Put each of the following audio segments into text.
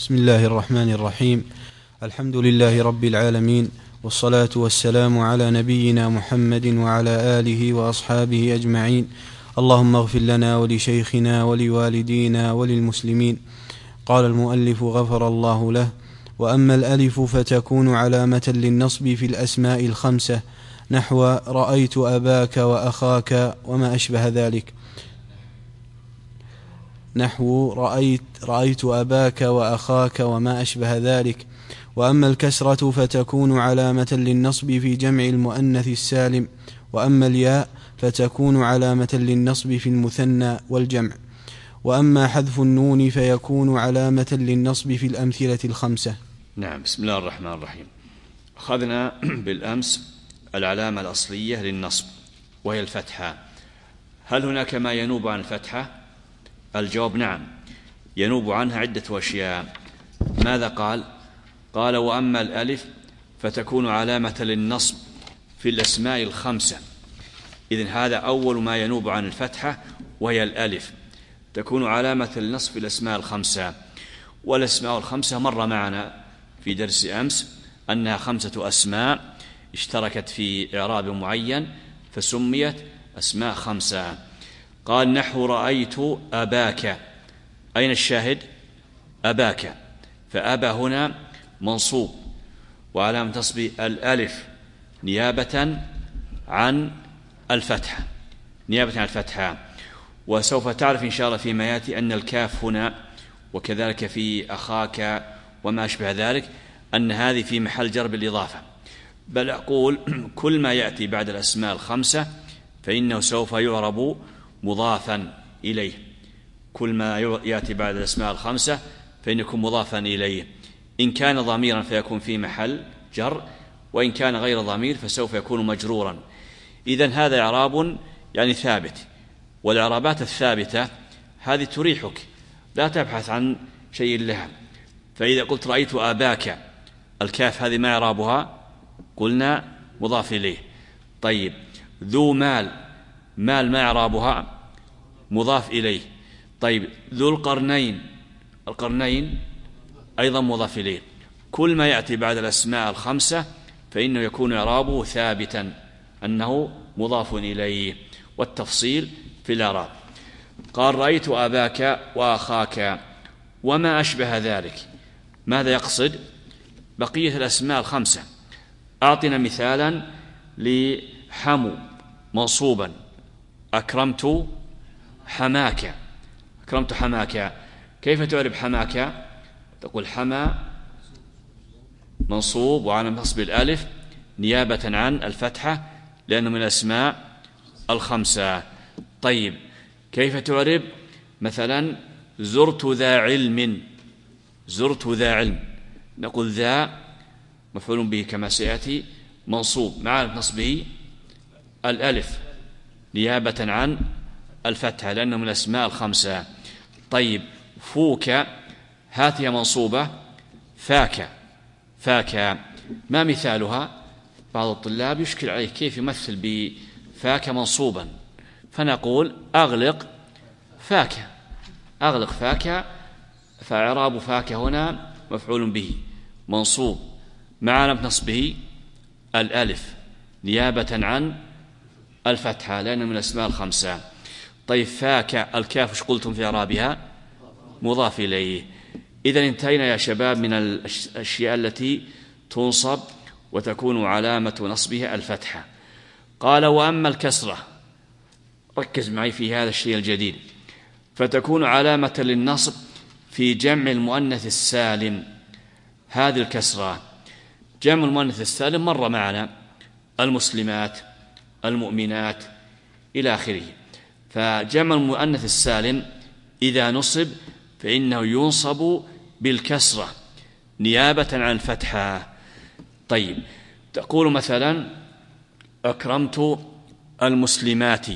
بسم الله الرحمن الرحيم. الحمد لله رب العالمين، والصلاة والسلام على نبينا محمد وعلى آله وأصحابه أجمعين. اللهم اغفر لنا ولشيخنا ولوالدينا وللمسلمين. قال المؤلف غفر الله له: وأما الألف فتكون علامة للنصب في الأسماء الخمسة، نحو رأيت أباك وأخاك وما أشبه ذلك. نحو رأيت أباك وأخاك وما أشبه ذلك. وأما الكسرة فتكون علامة للنصب في جمع المؤنث السالم. وأما الياء فتكون علامة للنصب في المثنى والجمع. وأما حذف النون فيكون علامة للنصب في الأمثلة الخمسة. نعم. بسم الله الرحمن الرحيم. أخذنا بالأمس العلامة الأصلية للنصب وهي الفتحة. هل هناك ما ينوب عن الفتحة؟ الجواب نعم، ينوب عنها عدة أشياء. ماذا قال؟ قال: وأما الألف فتكون علامة للنصب في الأسماء الخمسة. إذن هذا أول ما ينوب عن الفتحة، وهي الألف تكون علامة للنصب في الأسماء الخمسة. والأسماء الخمسة مر معنا في درس أمس أنها 5 أسماء اشتركت في إعراب معين فسميت أسماء 5. قال: نحو رأيت أباك. أين الشاهد؟ أباك. فأبا هنا منصوب وعلامة نصبه الألف نيابة عن الفتحة. وسوف تعرف إن شاء الله فيما يأتي أن الكاف هنا وكذلك في أخاك وما أشبه ذلك أن هذه في محل جر بالإضافة. بل أقول كل ما يأتي بعد الأسماء الخمسة فإنه سوف يعرب مضافا إليه. كل ما يأتي بعد الأسماء الخمسة فإنه يكون مضافا إليه. إن كان ضميرا فيكون في محل جر، وإن كان غير ضمير فسوف يكون مجرورا. إذن هذا إعراب يعني ثابت. والإعرابات الثابتة هذه تريحك، لا تبحث عن شيء لها. فإذا قلت رأيت أباك، الكاف هذه ما إعرابها؟ قلنا مضاف إليه. طيب، ذو مال ما إعرابها؟ مضاف إليه. طيب، ذو القرنين أيضا مضاف إليه. كل ما يأتي بعد الأسماء الخمسة فإنه يكون إعرابه ثابتا أنه مضاف إليه. والتفصيل في الإعراب. قال: رأيت أباك وأخاك وما أشبه ذلك. ماذا يقصد؟ بقية الأسماء الخمسة. أعطنا مثالا لحمو منصوبا: أكرمت حماك. كيف تعرب حماك؟ تقول حما منصوب وعلامة نصب الألف نيابة عن الفتحة لأنه من الأسماء الخمسة. طيب، كيف تعرب مثلا زرت ذا علم؟ نقول ذا مفعول به كما سيأتي منصوب مع نصبه الألف نيابة عن الفتحة لأنه من الأسماء الخمسة. طيب، فوك هاتها منصوبة فاك ما مثالها؟ بعض الطلاب يشكل عليه كيف يمثل بفاك منصوبا، فنقول أغلق فاك. فإعراب فاك هنا مفعول به منصوب مع علامة نصبه الألف نيابة عن الفتحة لأنه من الأسماء الخمسة. طيب، فاك الكاف ايش قلتم في إعرابها؟ مضاف إليه. إذن انتهينا يا شباب من الأشياء التي تنصب وتكون علامة نصبها الفتحة. قال: وأما الكسرة، ركز معي في هذا الشيء الجديد، فتكون علامة للنصب في جمع المؤنث السالم. هذه الكسرة جمع المؤنث السالم مر معنا: المسلمات، المؤمنات، إلى آخره. فجمع المؤنث السالم إذا نصب فإنه ينصب بالكسرة نيابة عن الفتحة. طيب، تقول مثلا أكرمت المسلمات،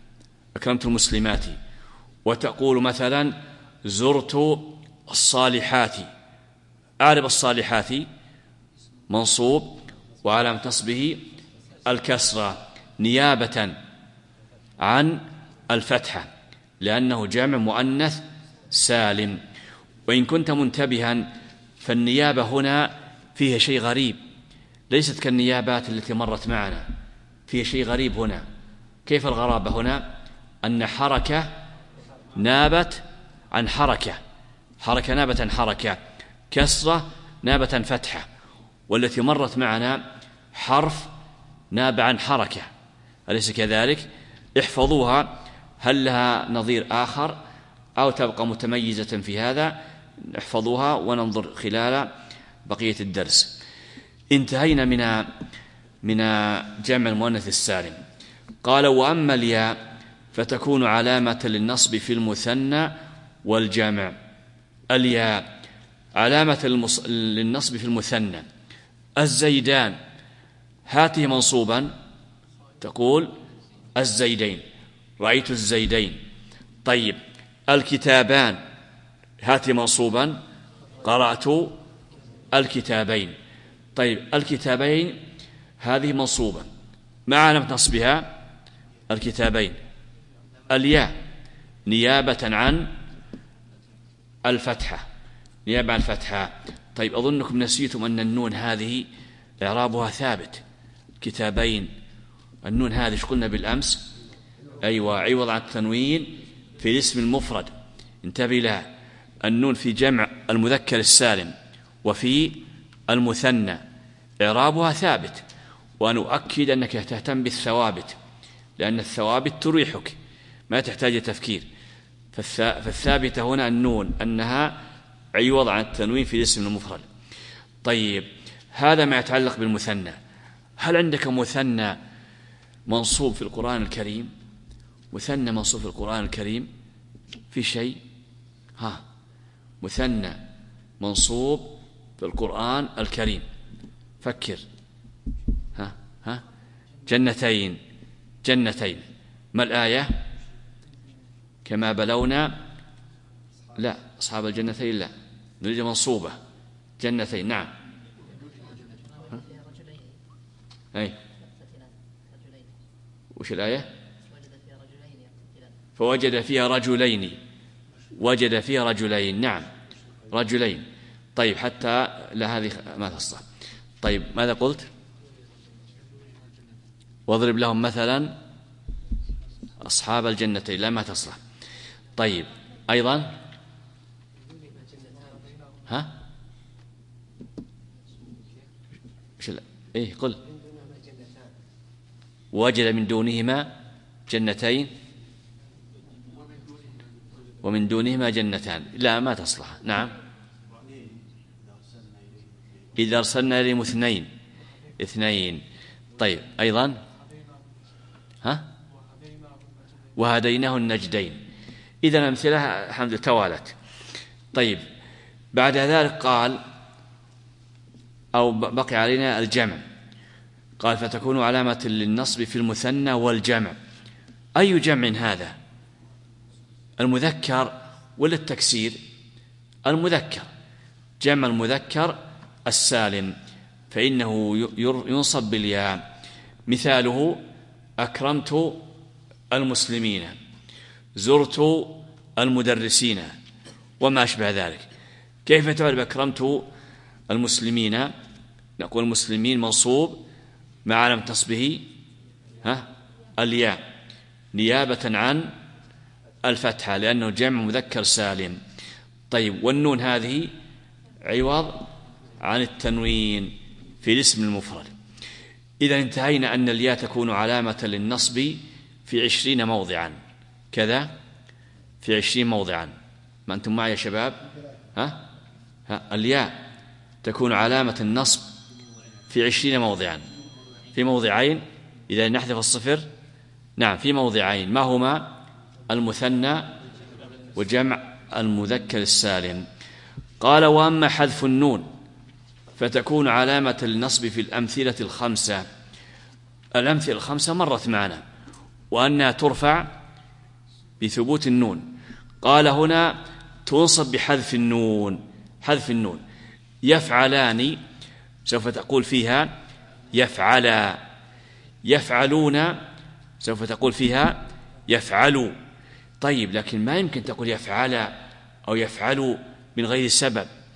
وتقول مثلا زرت الصالحات. أعرب الصالحات منصوب وعلامة نصبه الكسرة نيابة عن الفتحة لأنه جمع مؤنث سالم. وإن كنت منتبها فالنيابة هنا فيها شيء غريب، ليست كالنيابات التي مرت معنا، فيها شيء غريب هنا. كيف الغرابة هنا؟ أن حركة نابت عن حركة، حركة نابت عن حركة، كسرة نابت عن فتحة، والتي مرت معنا حرف ناب عن حركة، أليس كذلك؟ احفظوها، هل لها نظير آخر أو تبقى متميزة في هذا؟ احفظوها وننظر خلال بقية الدرس. انتهينا من جمع المؤنث السالم. قال: وأما الياء فتكون علامة للنصب في المثنى والجمع. الياء علامة للنصب في المثنى. الزيدان، هاته منصوبا، تقول الزيدين، رأيت الزيدين. طيب، الكتابان، هاته منصوبا، قرأت الكتابين. طيب، الكتابين هذه منصوبة، ما علامة نصبها؟ الكتابين، الياء، نيابة عن الفتحة، نيابة عن الفتحة. طيب، أظنكم نسيتم أن النون هذه إعرابها ثابت، كتابين، النون هذه ايش قلنا بالأمس؟ أيوة، عوض عن التنوين في الاسم المفرد. انتبه لها، النون في جمع المذكر السالم وفي المثنى إعرابها ثابت، وأنا أؤكد أنك تهتم بالثوابت، لأن الثوابت تريحك ما تحتاج تفكير. فالثابتة هنا النون أنها عوض عن التنوين في الاسم المفرد. طيب، هذا ما يتعلق بالمثنى. هل عندك مثنى منصوب في القرآن الكريم؟ مثنى منصوب في القرآن الكريم في شيء؟ مثنى منصوب في القرآن الكريم، فكر. جنتين، جنتين، ما الآية؟ كما بلونا، لا، أصحاب الجنتين لا، نريد منصوبة، جنتين، نعم. أي، وش الآية؟ فوجد فيها رجلين، وجد فيها رجلين، نعم، رجلين. طيب، حتى لا، هذه ما تصلح. طيب، ماذا قلت؟ واضرب لهم مثلا أصحاب الجنتين، لا، ما تصلح. طيب، أيضا إيه، قل. وجد من دونهما جنتين ومن دونهما جنتان، لا، ما تصلح. نعم، إذا أرسلنا إليهم اثنين. طيب، أيضا وهديناه النجدين. إذا الأمثلة الحمد لله توالت. طيب، بعد ذلك قال، أو بقي علينا الجمع. قال: فتكون علامة للنصب في المثنى والجمع. أي جمع هذا؟ المذكر ولا التكسير؟ المذكر، جمع المذكر السالم، فإنه ينصب بالياء. مثاله: أكرمت المسلمين، زرت المدرسين، وما أشبه ذلك. كيف تعرف أكرمت المسلمين؟ نقول المسلمين منصوب، مع علامة نصبه الياء، نيابة عن الفتحة، لأنه جمع مذكر سالم. طيب، والنون هذه عوض عن التنوين في الاسم المفرد. إذا انتهينا أن الياء تكون علامة للنصب في 20 موضعا، كذا في 20 موضعا. ما أنتم معي يا شباب؟ الياء تكون علامة النصب في 20 موضعا، في موضعين إذا نحذف الصفر. نعم، في موضعين، ما هما؟ المثنى وجمع المذكر السالم. قال: وأما حذف النون فتكون علامة النصب في الأمثلة الخمسة. الأمثلة الخمسة مرت معنا، وأنها ترفع بثبوت النون. قال: هنا تنصب بحذف النون. حذف النون. يفعلان، سوف تقول فيها يفعلا. يفعلون، سوف تقول فيها يفعلوا. طيب، لكن ما يمكن تقول يفعل أو يفعلوا من غير سبب.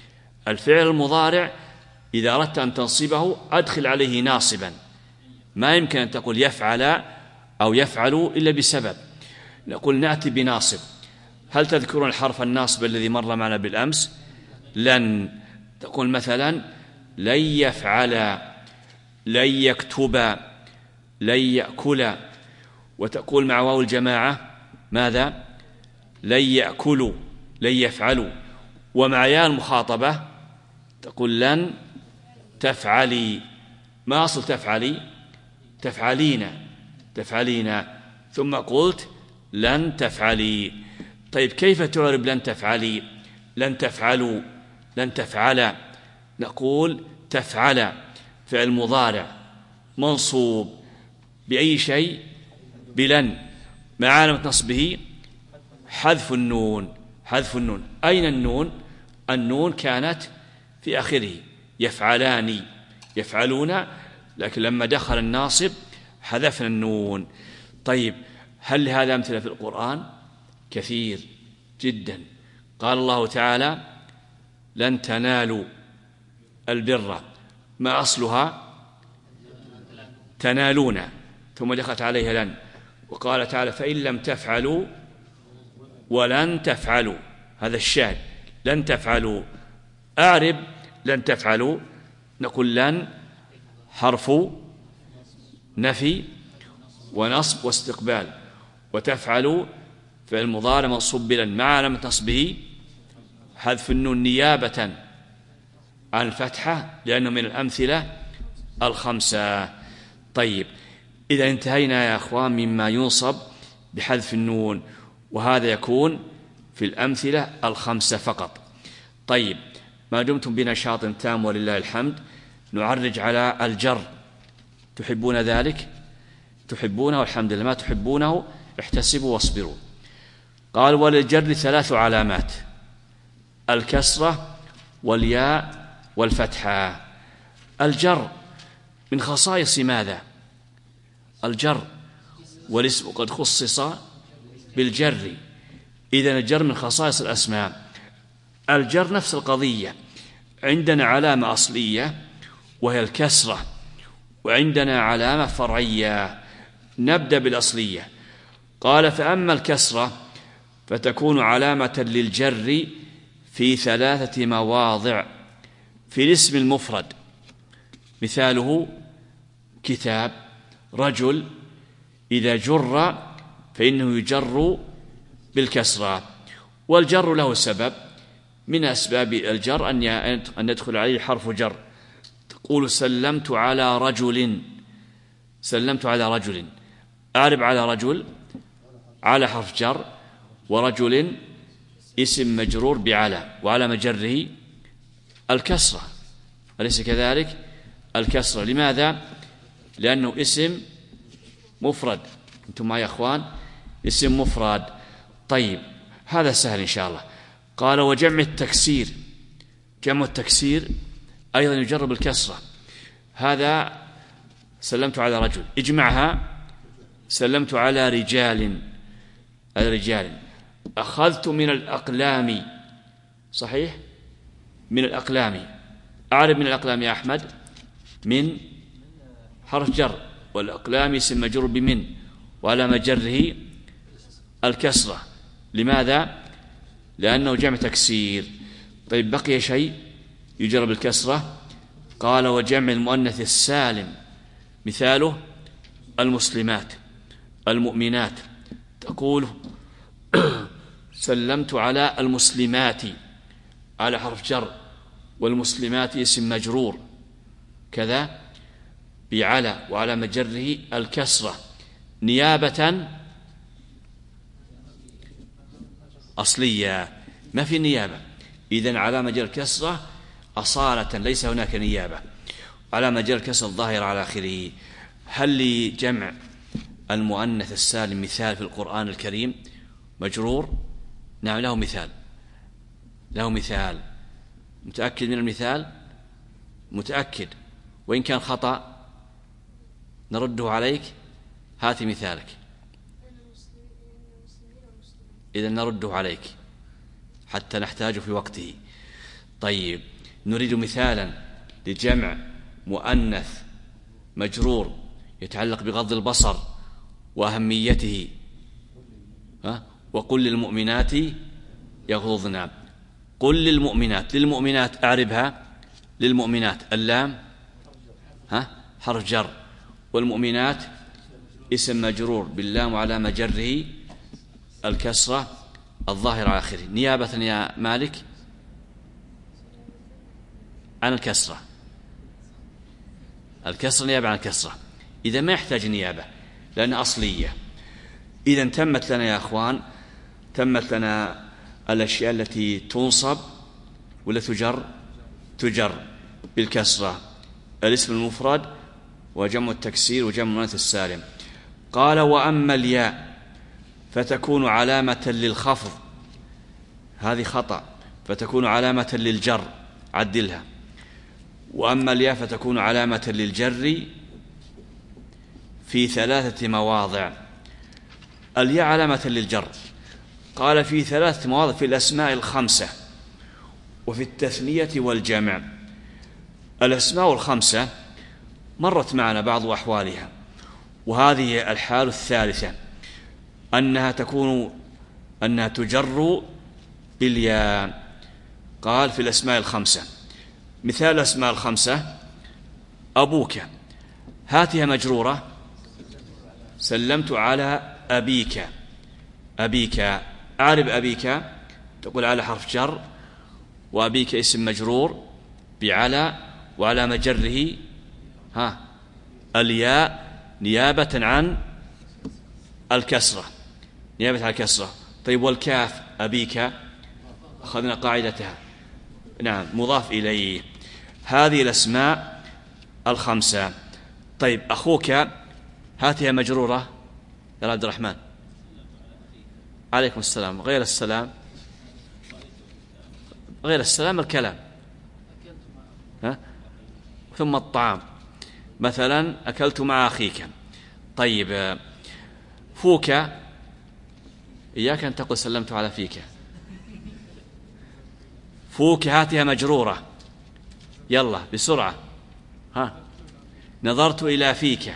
الفعل المضارع إذا أردت أن تنصبه أدخل عليه ناصبا، ما يمكن أن تقول يفعل أو يفعل إلا بسبب. نقول نأتي بناصب. هل تذكرون الحرف الناصب الذي مر معنا بالأمس؟ لن. تقول مثلا لن يفعل، لن يكتب، لن يأكل. وتقول مع واو الجماعة ماذا؟ لن يأكلوا، لن يفعلوا. ومع ياء المخاطبة تقول لن تفعلي. ما أصل تفعلي؟ تفعلين، تفعلين. ثم قلت لن تفعلي. طيب كيف تعرب لن تفعلي؟ لن تفعلوا، لن تفعل. نقول تفعل فعل مضارع منصوب بأي شيء؟ بلن. مع علامة نصبه حذف النون، حذف النون. أين النون؟ النون كانت في آخره، يفعلان، يفعلون، لكن لما دخل الناصب حذفنا النون. طيب هل لهذا أمثلة في القرآن؟ كثير جدا. قال الله تعالى لن تنالوا البر، ما أصلها؟ تنالون، ثم دخلت عليها لن. وقال تعالى فإن لم تفعلوا ولن تفعلوا، هذا الشاهد، لن تفعلوا. أعرب لن تفعلوا. نقول لن حرف نفي ونصب واستقبال، وتفعلوا فعل مضارع منصوب بلن مع علامة نصبه حذف النون نيابة عن الفتحة لأنه من الأمثلة الخمسة. طيب إذا انتهينا يا أخوان مما ينصب بحذف النون، وهذا يكون في الأمثلة الخمسة فقط. طيب ما دمتم بنشاط تام ولله الحمد، نعرج على الجر. تحبون ذلك؟ تحبونه والحمد لله. ما تحبونه احتسبوا واصبروا. قال وللجر 3 علامات: الكسرة والياء والفتحة. الجر من خصائص ماذا؟ الجر والاسم قد خصص بالجر، إذن الجر من خصائص الأسماء. الجر نفس القضية، عندنا علامة أصلية وهي الكسرة، وعندنا علامة فرعية. نبدأ بالأصلية. قال فأما الكسرة فتكون علامة للجر في 3 مواضع في الاسم المفرد، مثاله كتاب، رجل. إذا جر فإنه يجر بالكسرة، والجر له سبب من أسباب الجر أن يدخل عليه حرف جر. تقول سلمت على رجل، سلمت على رجل. أعرب على رجل على حرف جر، ورجل اسم مجرور بعلى، وعلى مجره الكسرة، أليس كذلك؟ الكسرة. لماذا؟ لأنه اسم مفرد. أنتم معي يا أخوان؟ اسم مفرد. طيب هذا سهل إن شاء الله. قال وجمع التكسير، جمع التكسير أيضا يجرب الكسرة. هذا سلمت على رجل، اجمعها سلمت على رجال، الرجال. أخذت من الأقلام، صحيح؟ من الأقلام. أعرف من الأقلام يا أحمد؟ من حرف جر، والأقلام اسم مجرور بمن، وعلى مجره الكسرة. لماذا؟ لأنه جمع تكسير. طيب بقي شيء يجرب الكسرة. قال وجمع المؤنث السالم، مثاله المسلمات، المؤمنات. تقول سلمت على المسلمات على حرف جر، والمسلمات اسم مجرور كذا بعلى، وعلى مجره الكسرة نيابة أصلية، ما في نيابة. إذن على مجر الكسرة أصالة، ليس هناك نيابة. على مجر الكسرة الظاهر على آخره. هل لجمع المؤنث السالم مثال في القرآن الكريم؟ مجرور؟ نعم له مثال، له مثال. متأكد من المثال؟ متأكد، وإن كان خطأ نرده عليك. هات مثالك. إذن نرده عليك حتى نحتاجه في وقته. طيب نريد مثالا لجمع مؤنث مجرور يتعلق بغض البصر وأهميته. وقل للمؤمنات يغضضن. قل للمؤمنات، للمؤمنات أعربها. للمؤمنات اللام حرف جر، والمؤمنات اسم مجرور باللام وعلى مجره الكسرة الظاهرة على آخره، نيابة يا مالك عن الكسرة. الكسرة نيابة عن الكسرة، إذا ما يحتاج نيابة لأنها أصلية. إذا تمت لنا يا أخوان، تمت لنا الأشياء التي تنصب ولا تجر بالكسرة: الاسم المفرد وجمع التكسير وجمع المؤنث السالم. قال: وأما الياء فتكون علامة للخفض. هذه خطأ، فتكون علامة للجر، عدلها. وأما الياء فتكون علامة للجر في 3 مواضع. الياء علامة للجر، قال في 3 مواضع: في الأسماء 5 وفي التثنية والجمع. الأسماء 5 مرت معنا بعض أحوالها، وهذه الحال الثالثة أنها تجر بالياء. قال في الأسماء 5، مثال الأسماء 5: أبوك، هاتها مجرورة، سلمت على أبيك. أبيك، أعرب أبيك، تقول على حرف جر، وأبيك اسم مجرور بعلى وعلى مجره الياء نيابة عن الكسرة، نيابة عن الكسرة. طيب والكاف أبيك أخذنا قاعدتها، نعم، مضاف إليه. هذه الأسماء 5. طيب أخوك، هاتها مجرورة يا عبد الرحمن. عليكم السلام. غير السلام، غير السلام الكلام، ثم الطعام. مثلا أكلت مع أخيك. طيب فوك، إياك أن تقول سلمت على فيك. فوك هاتها مجرورة، يلا بسرعة. نظرت إلى فيك،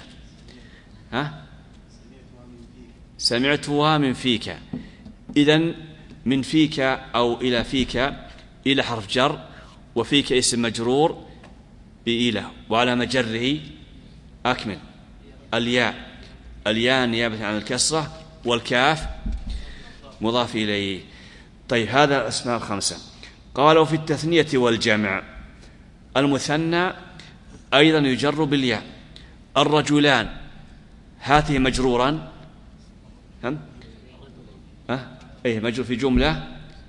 سمعتها من فيك. إذن من فيك أو إلى فيك إلى حرف جر، وفيك اسم مجرور بإله وعلى مجره أكمل الياء، الياء نيابة عن الكسرة، والكاف مضاف إليه. طيب هذا الأسماء 5. قالوا في التثنية والجمع: المثنى أيضا يجر بالياء. الرجلان، هاته مجرورا، مجرور في جملة،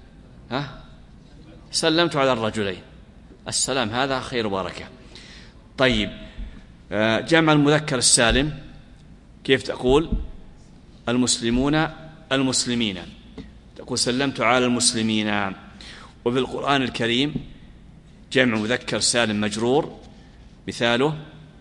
سلمت على الرجلين. السلام هذا خير وبركة. طيب جمع المذكر السالم كيف تقول؟ المسلمون المسلمين، تقول سلمت على المسلمين. وفي القرآن الكريم جمع مذكر سالم مجرور، مثاله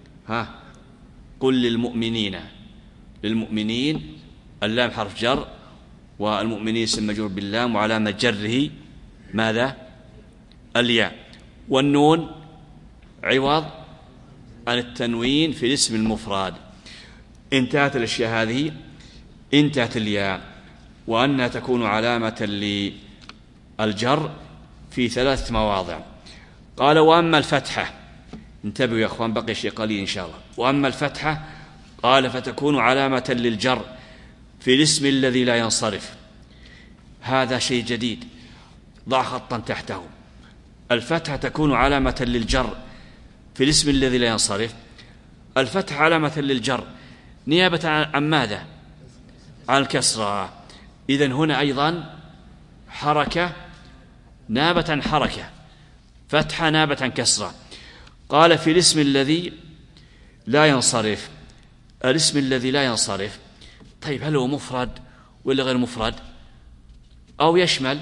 قل للمؤمنين. للمؤمنين اللام حرف جر، والمؤمنين اسم مجرور باللام وعلامة جره ماذا؟ الياء. والنون عوض عن التنوين في الاسم المفرد. انتهت الأشياء هذه، انتهت الياء. وأنها تكون علامة للجر في 3 مواضع. قال: وأما الفتحة، انتبهوا يا أخوان، بقي شيء قليل إن شاء الله. وأما الفتحة، قال: فتكون علامة للجر في الاسم الذي لا ينصرف. هذا شيء جديد، ضع خطا تحته. الفتحة تكون علامة للجر في الاسم الذي لا ينصرف. الفتحة علامة للجر نيابة عن ماذا؟ عن الكسرة. إذن هنا أيضا حركة نابت عن حركة، فتحة نابت عن كسرة. قال: في الاسم الذي لا ينصرف. الاسم الذي لا ينصرف، طيب هل هو مفرد ولا غير مفرد؟ أو يشمل؟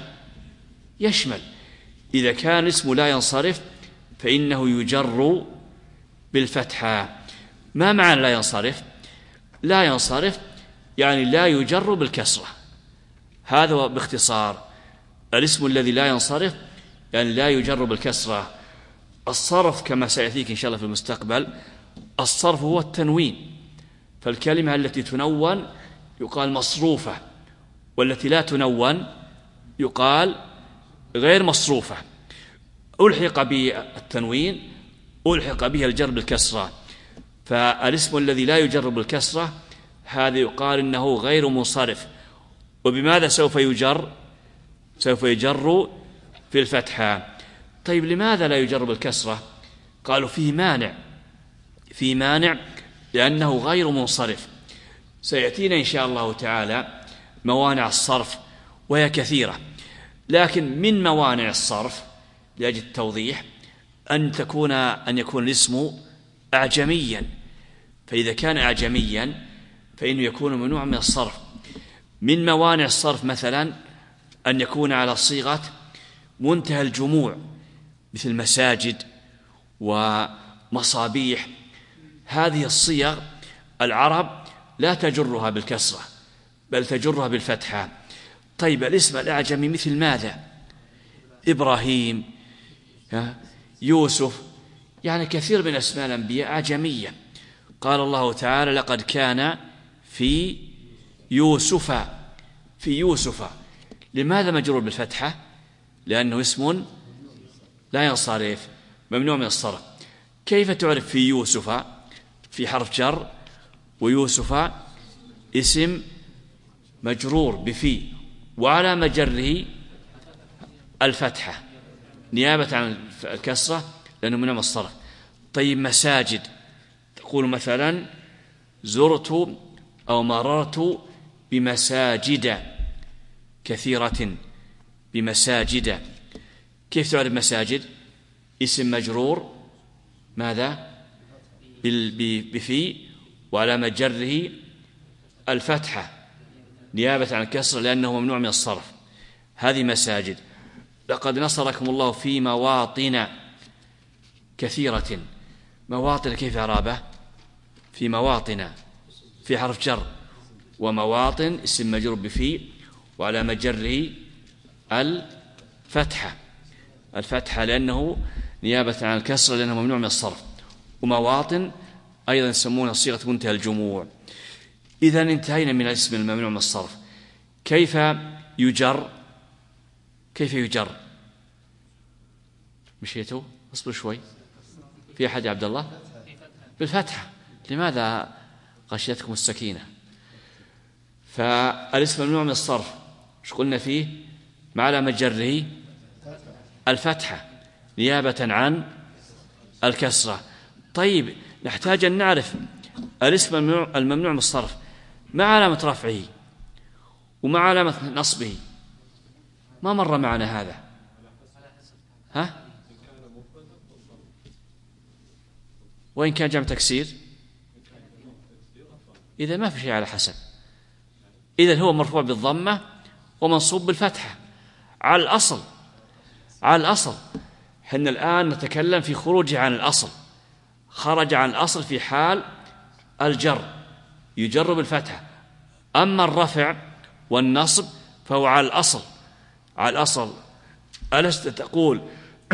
إذا كان اسم لا ينصرف فإنه يجر بالفتحة. ما معنى لا ينصرف؟ لا ينصرف يعني لا يجر بالكسرة. هذا باختصار. الاسم الذي لا ينصرف يعني لا يجر بالكسرة. الصرف كما سيأتيك إن شاء الله في المستقبل، الصرف هو التنوين، فالكلمة التي تنون يقال مصروفة، والتي لا تنون يقال غير مصروفة. ألحق بالتنوين ألحق به الجر بالكسرة، فالاسم الذي لا يجر بالكسرة هذا يقال إنه غير منصرف. وبماذا سوف يجر؟ سوف يجر في الفتحة. طيب لماذا لا يجر بالكسرة؟ قالوا فيه مانع لأنه غير منصرف. سيأتينا إن شاء الله تعالى موانع الصرف وهي كثيرة، لكن من موانع الصرف لأجل التوضيح أن يكون الاسم أعجميا، فإذا كان أعجميا فإنه يكون ممنوع من الصرف. من موانع الصرف مثلا أن يكون على صيغة منتهى الجموع، مثل مساجد ومصابيح. هذه الصيغ العرب لا تجرها بالكسرة بل تجرها بالفتحة. طيب الاسم الأعجمي مثل ماذا؟ إبراهيم، يوسف، يعني كثير من أسماء الأنبياء أعجمية. قال الله تعالى لقد كان في يوسف. لماذا مجرور بالفتحة؟ لأنه اسم لا ينصرف، ممنوع من الصرف. كيف تعرف في يوسف؟ في حرف جر، ويوسف اسم مجرور بفي، وعلى مجره الفتحة نيابة عن الكسرة لأنه ممنوع من الصرف. طيب مساجد، تقول مثلا زرت أو مررت بمساجد كثيرة، بمساجد. كيف تعرف مساجد؟ اسم مجرور ماذا؟ بفي، وعلى مجره الفتحة نيابة عن الكسر لأنه ممنوع من الصرف. هذه مساجد. لقد نصركم الله في مواطن كثيرة. مواطن كيف إعرابه؟ في مواطن، في حرف جر، ومواطن اسم مجرور بفي وعلى مجره الفتحة لأنه نيابة عن الكسر لأنه ممنوع من الصرف. ومواطن أيضا يسمونها صيغة منتهى الجموع. إذن انتهينا من الاسم الممنوع من الصرف. كيف يجر؟ مشيتوا؟ اصبر شوي. في أحد يا عبد الله؟ بالفتحة. لماذا غشيتكم السكينة؟ فالاسم الممنوع من الصرف ايش قلنا فيه؟ مع على مجره الفتحة نيابة عن الكسرة. طيب نحتاج أن نعرف الاسم الممنوع من الصرف ما علامة رفعه وما علامة نصبه. ما مر معنا هذا؟ وإن كان جمع تكسير إذا ما في شيء على حسب. إذا هو مرفوع بالضمة ومنصوب بالفتحة على الأصل. حنا الآن نتكلم في خروجه عن الأصل. خرج عن الأصل في حال الجر يجر بالفتحة. أما الرفع والنصب فهو على الأصل. ألست تقول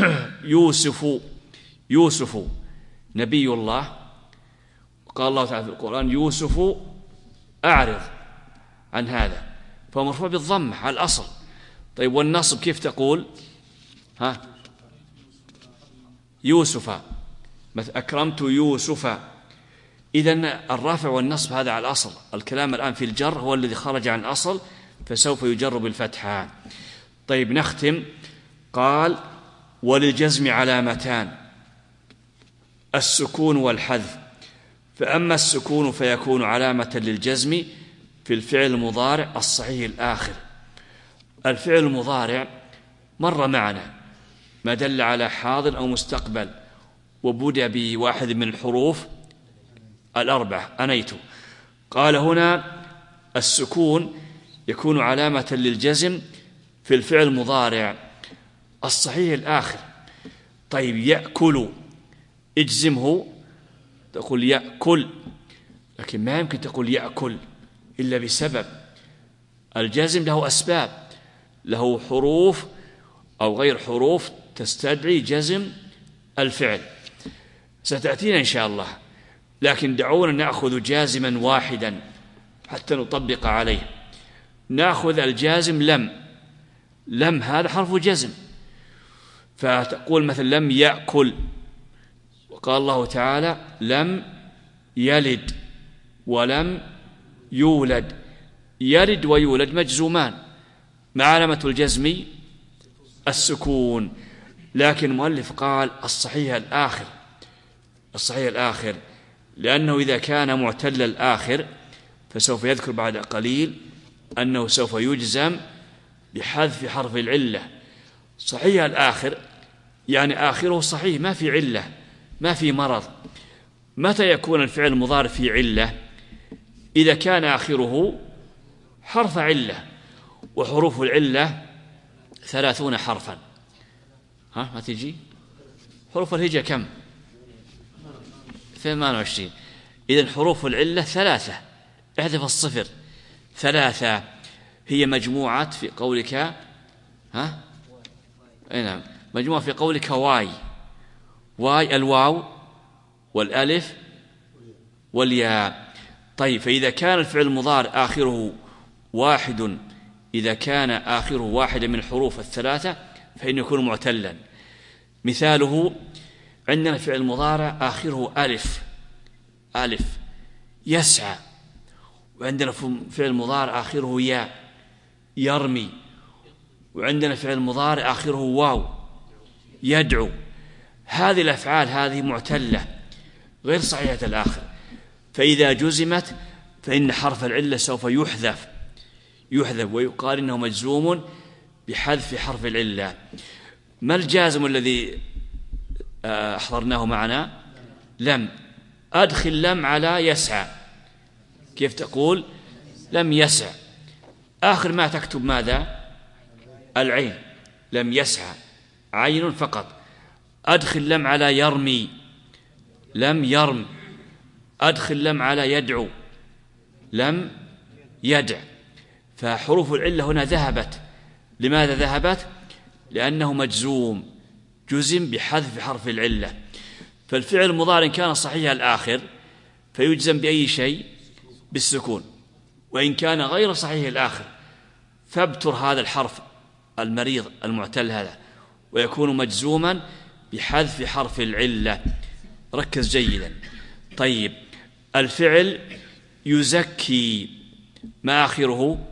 يوسف نبي الله؟ قال الله تعالى في القرآن يوسف أعرض عن هذا، فهو مرفوع بالضمة على الأصل. طيب والنصب كيف تقول؟ يوسف، أكرمت يوسف. إذن الرافع والنصب هذا على الأصل. الكلام الآن في الجر هو الذي خرج عن الأصل فسوف يجر بالفتحة. طيب نختم. قال وللجزم علامتان، السكون والحذف. فأما السكون فيكون علامة للجزم في الفعل المضارع الصحيح الآخر. الفعل المضارع مر معنا ما دل على حاضر أو مستقبل وبدأ بواحد من الحروف الأربع أنيت. قال هنا السكون يكون علامة للجزم في الفعل المضارع الصحيح الآخر. طيب يأكل، اجزمه، تقول يأكل، لكن ما يمكن تقول يأكل إلا بسبب. الجزم له أسباب، له حروف أو غير حروف تستدعي جزم الفعل ستأتينا إن شاء الله، لكن دعونا نأخذ جازما واحدا حتى نطبق عليه. نأخذ الجازم لم هذا حرف جزم، فتقول مثلا لم يأكل، وقال الله تعالى لم يلد ولم يولد. يلد ويولد مجزومان، مع علامة الجزم السكون، لكن المؤلف قال الصحيح الآخر، لأنه إذا كان معتل الآخر فسوف يذكر بعد قليل أنه سوف يجزم بحذف حرف العلة. صحيح الآخر يعني آخره صحيح، ما في علة، ما في مرض. متى يكون الفعل المضارع في علة؟ إذا كان آخره حرف علة، وحروف العلة 30 حرفا. ما تجي حروف الهجاء كم؟ 28. إذن حروف العلة 3، احذف الصفر، 3 هي مجموعة في قولك نعم، مجموعة في قولك واي الواو والألف والياء. طيب، فإذا كان الفعل المضارع آخره واحد، إذا كان آخره واحدة من حروف 3 فإنه يكون معتلا. مثاله عندنا فعل مضارع آخره ألف يسعى، وعندنا فعل مضارع آخره ياء يرمي، وعندنا فعل مضارع آخره واو يدعو. هذه الأفعال هذه معتلة غير صحيحة الآخر، فإذا جزمت فإن حرف العلة سوف يحذف ويقال إنه مجزوم بحذف حرف العلة. ما الجازم الذي أحضرناه معنا؟ لم. أدخل لم على يسعى، كيف تقول؟ لم يسع، آخر ما تكتب ماذا؟ العين، لم يسعى عين فقط. أدخل لم على يرمي، لم يرم. أدخل لم على يدعو، لم يدع. فحروف العلة هنا ذهبت. لماذا ذهبت؟ لأنه مجزوم، جزم بحذف حرف العلة. فالفعل المضارع إن كان صحيح الآخر فيجزم بأي شيء؟ بالسكون. وإن كان غير صحيح الآخر فابتر هذا الحرف المريض المعتل هذا، ويكون مجزوما بحذف حرف العلة. ركز جيدا. طيب، الفعل يزكي ما آخره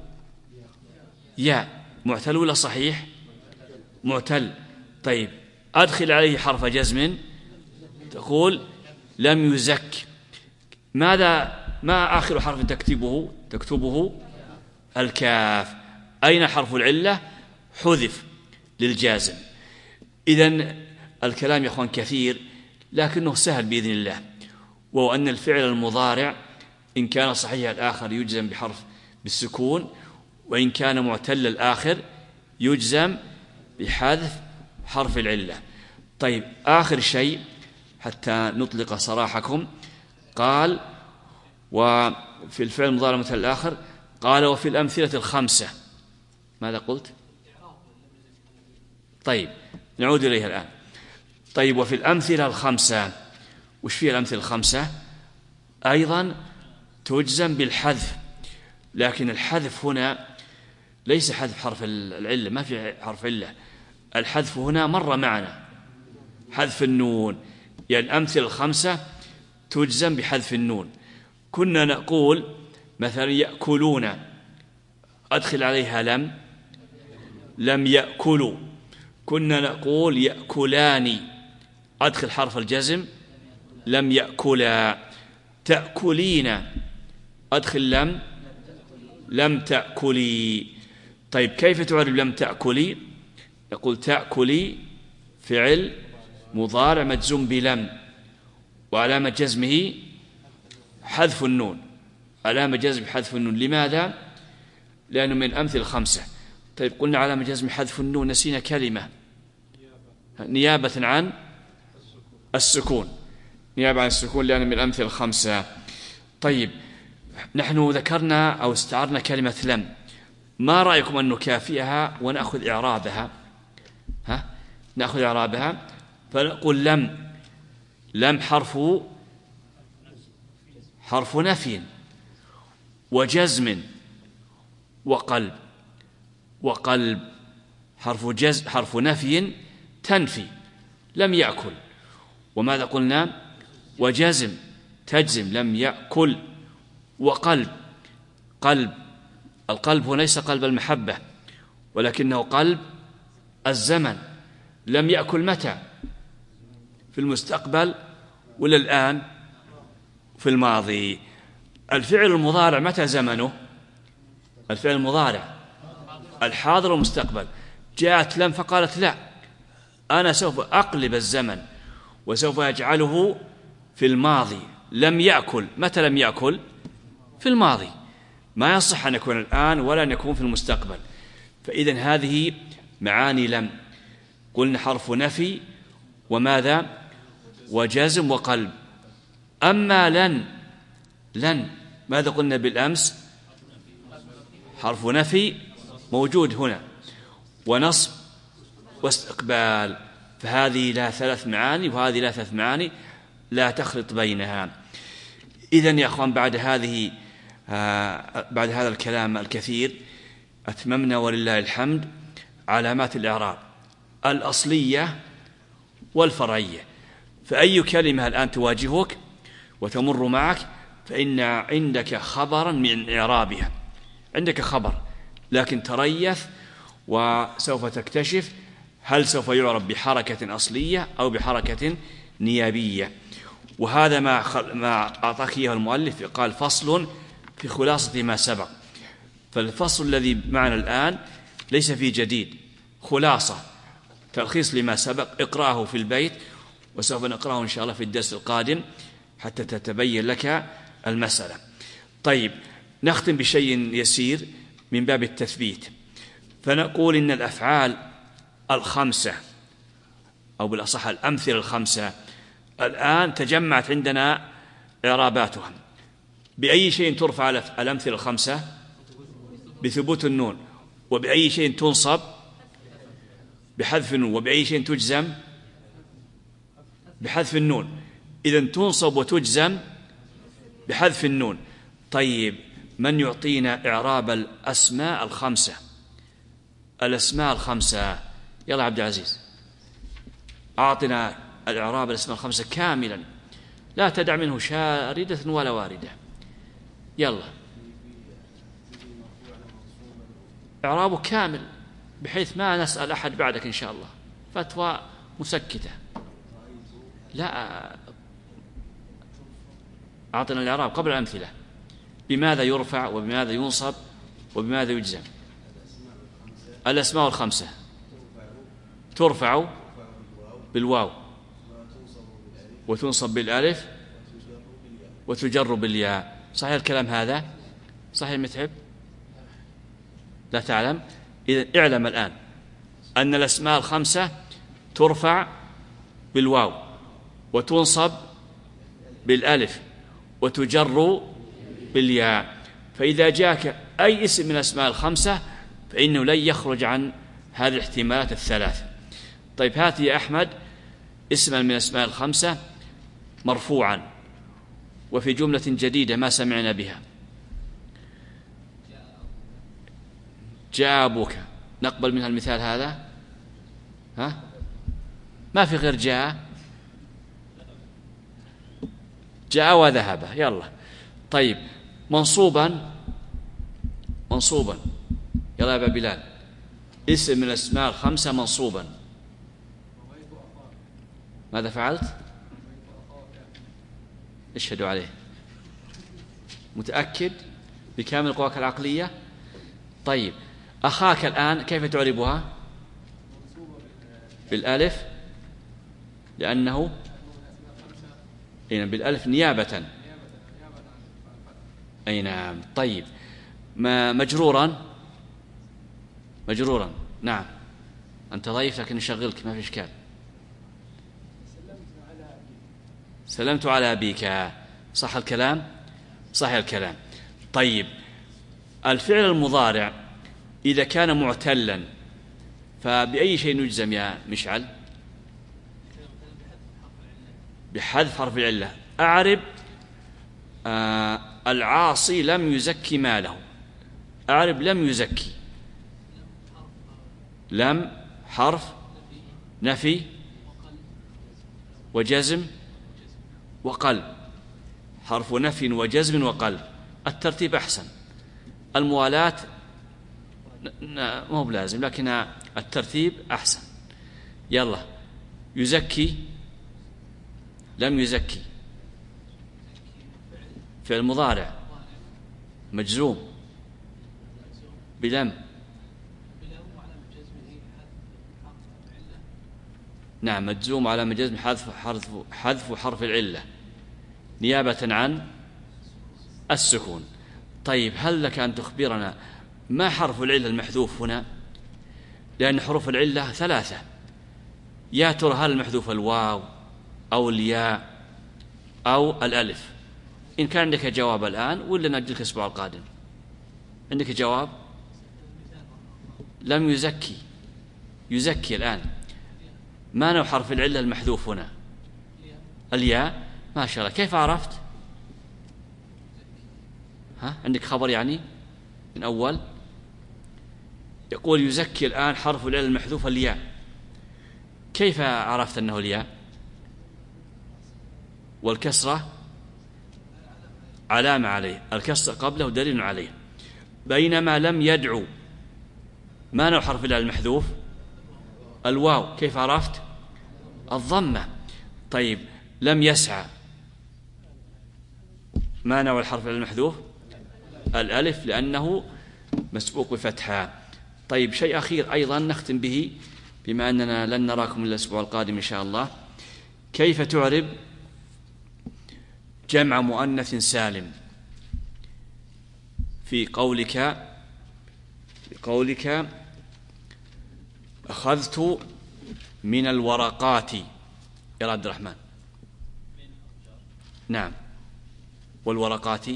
ياء، معتل ولا صحيح؟ معتل. طيب، أدخل عليه حرف جزم، تقول لم يزك. ماذا؟ ما آخر حرف تكتبه الكاف. أين حرف العلة؟ حذف للجازم. إذن الكلام يا أخوان كثير، لكنه سهل بإذن الله، وهو أن الفعل المضارع إن كان صحيح الآخر يجزم بحرف بالسكون، وإن كان معتل الآخر يجزم بحذف حرف العلة. طيب، آخر شيء حتى نطلق سراحكم، قال وفي الفعل المضارع مثل الآخر، قال وفي الأمثلة 5. ماذا قلت؟ طيب، نعود إليها الآن. طيب، وفي الأمثلة 5، وش فيها الأمثلة 5؟ أيضا تجزم بالحذف، لكن الحذف هنا ليس حذف حرف العلة، ما في حرف علة. الحذف هنا مر معنا، حذف النون. يعني الأمثلة 5 تجزم بحذف النون. كنا نقول مثلا يأكلون، أدخل عليها لم يأكلوا. كنا نقول يأكلان، أدخل حرف الجزم لم يأكلا. تأكلين، أدخل لم تأكلي. طيب، كيف تعرف لم تأكلي؟ يقول تأكلي فعل مضارع مجزوم بلم، وعلامة جزمه حذف النون، علامة جزم حذف النون. لماذا؟ لأنه من الأمثلة 5. طيب، قلنا علامة جزم حذف النون، نسينا كلمة نيابة عن السكون، نيابة عن السكون، لأنه من الأمثلة 5. طيب، نحن ذكرنا أو استعرنا كلمة لم، ما رأيكم أن نكافئها ونأخذ إعرابها؟ نأخذ إعرابها. فنقول لم حرف نفي وجزم وقلب حرف نفي تنفي لم يأكل. وماذا قلنا؟ وجزم تجزم لم يأكل. وقلب القلب هو ليس قلب المحبة ولكنه قلب الزمن. لم يأكل متى؟ في المستقبل ولا الآن؟ في الماضي. الفعل المضارع متى زمنه؟ الفعل المضارع الحاضر والمستقبل. جاءت لم فقالت لا، أنا سوف أقلب الزمن وسوف أجعله في الماضي. لم يأكل متى؟ لم يأكل في الماضي. ما يصح أن يكون الآن ولا أن يكون في المستقبل. فإذن هذه معاني لم. قلنا حرف نفي وماذا؟ وجزم وقلب. أما لن ماذا قلنا بالأمس؟ حرف نفي موجود هنا ونصب واستقبال. فهذه لها 3 معاني وهذه لها 3 معاني، لا تخلط بينها. إذن يا أخوان بعد هذا الكلام الكثير أتممنا ولله الحمد علامات الإعراب الأصلية والفرعية. فأي كلمة الآن تواجهك وتمر معك فإن عندك خبرا من إعرابها، عندك خبر، لكن تريث وسوف تكتشف هل سوف يعرب بحركة أصلية أو بحركة نيابية. وهذا ما أعطاك إياه المؤلف، قال فصل في خلاصة ما سبق. فالفصل الذي معنا الآن ليس فيه جديد، خلاصة تلخيص لما سبق. اقرأه في البيت وسوف نقرأه إن شاء الله في الدرس القادم حتى تتبين لك المسألة. طيب نختم بشيء يسير من باب التثبيت. فنقول إن الأفعال الخمسة أو بالأصح الأمثلة الخمسة الآن تجمعت عندنا إعراباتها. بأي شيء ترفع الأمثلة الخمسة؟ بثبوت النون. وبأي شيء تنصب؟ بحذف النون. وبأي شيء تجزم؟ بحذف النون. إذن تنصب وتجزم بحذف النون. طيب من يعطينا إعراب الأسماء الخمسة؟ الأسماء الخمسة يلا عبد العزيز أعطنا الإعراب الأسماء الخمسة كاملا، لا تدع منه شاردة ولا واردة. يلا إعرابه كامل بحيث ما نسأل أحد بعدك إن شاء الله، فتوى مسكتة. لا أعطنا الإعراب قبل الأمثلة، بماذا يرفع وبماذا ينصب وبماذا يجزم. الأسماء الخمسة ترفع بالواو وتنصب بالألف وتجر بالياء. صحيح الكلام هذا؟ صحيح متعب؟ لا تعلم؟ إذن اعلم الآن أن الأسماء الخمسة ترفع بالواو وتنصب بالألف وتجر بالياء. فإذا جاءك أي اسم من الأسماء الخمسة فإنه لن يخرج عن هذه الاحتمالات الثلاث. طيب هات يا أحمد اسما من الأسماء الخمسة مرفوعا وفي جملة جديدة ما سمعنا بها. جاء أبوك، نقبل منها المثال هذا؟ ها؟ ما في غير جاء وذهب. يلا طيب منصوبا يلا يا أبا بلال اسم من الأسماء الخمسة منصوبا ماذا فعلت؟ اشهدوا عليه. متأكد بكامل قواك العقلية؟ طيب أخاك الآن كيف تعربها؟ بالألف لأنه بالألف نيابة. أي نعم. طيب مجرورا نعم أنت ضيف لكن نشغلك ما في إشكال. سلمت على أبيك، صح الكلام؟ صح الكلام. طيب الفعل المضارع إذا كان معتلا فبأي شيء نجزم يا مشعل؟ بحذف حرف العلة. أعرب العاصي لم يزكي ماله. أعرب لم يزكي. لم حرف نفي وجزم وقلب. حرف نفي وجزم وقلب. الترتيب أحسن. الموالاة مو بلازم، لكن الترتيب أحسن. يلا. يزكي لم يزكي فعل مضارع مجزوم بلم. نعم، مجزوم على مجزم حذف حرف العلة نيابة عن السكون. طيب، هل لك أن تخبرنا ما حرف العلة المحذوف هنا؟ لأن حروف العلة 3. يا ترى هل المحذوف الواو أو الياء أو الألف؟ إن كان عندك جواب الآن ولا نأجلك الأسبوع القادم؟ عندك جواب؟ لم يزكي. يزكي الآن. ما نوع حرف العلة المحذوف هنا؟ الياء. ما شاء الله. كيف عرفت؟ عندك خبر يعني من أول؟ يقول يزكي الآن حرف العلة المحذوف الياء. كيف عرفت أنه الياء؟ والكسرة علامة عليه. الكسرة قبله دليل عليه. بينما لم يدعو ما نوع حرف العلة المحذوف؟ الواو. كيف عرفت؟ الضمة. طيب، لم يسعى ما نوع الحرف العلة المحذوف؟ الألف، لأنه مسبوق بفتحة. طيب، شيء أخير أيضا نختم به بما أننا لن نراكم الأسبوع القادم إن شاء الله. كيف تعرب جمع مؤنث سالم في قولك أخذت من الورقات يا عبد الرحمن؟ نعم. والورقات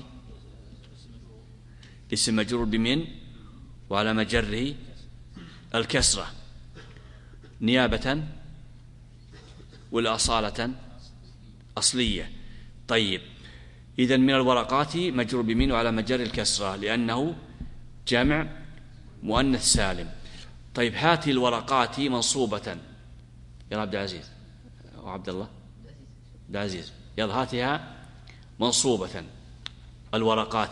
اسم مجرور بمن وعلى مجره الكسرة نيابة ولا أصالة؟ أصلية. طيب، إذن من الورقات مجرور بمن وعلى مجره الكسرة لأنه جمع مؤنث سالم. طيب، هاتي الورقات منصوبة يا عبد العزيز وعبد الله عبد العزيز. يلا هاتها منصوبة. الورقات.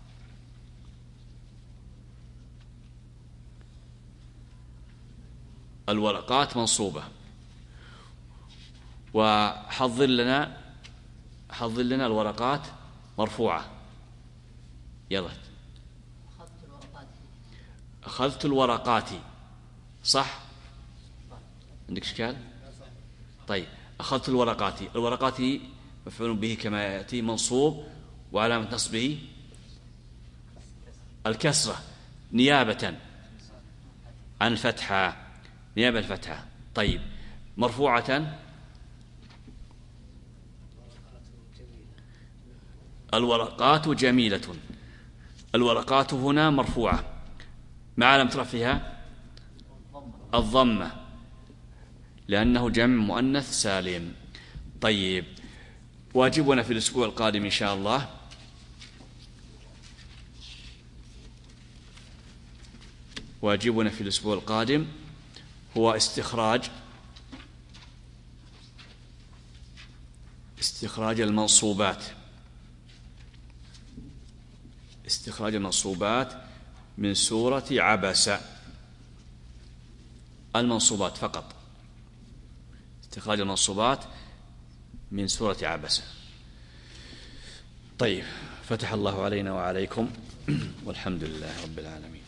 الورقات منصوبة. وحضر لنا الورقات مرفوعة. يلا. أخذت الورقات. صح؟ عندك إشكال؟ طيب، أخذت الورقات. الورقات مفعول به كما يأتي منصوب وعلامة نصبه الكسرة نيابة عن الفتحة. نيابة الفتحة. طيب، مرفوعة. الورقات جميلة. الورقات هنا مرفوعة مع علامة رفعها الضمة لأنه جمع مؤنث سالم. طيب، واجبنا في الأسبوع القادم إن شاء الله هو استخراج المنصوبات. استخراج المنصوبات من سورة عبس. المنصوبات فقط. استخراج المنصوبات من سورة عبس. طيب، فتح الله علينا وعليكم والحمد لله رب العالمين.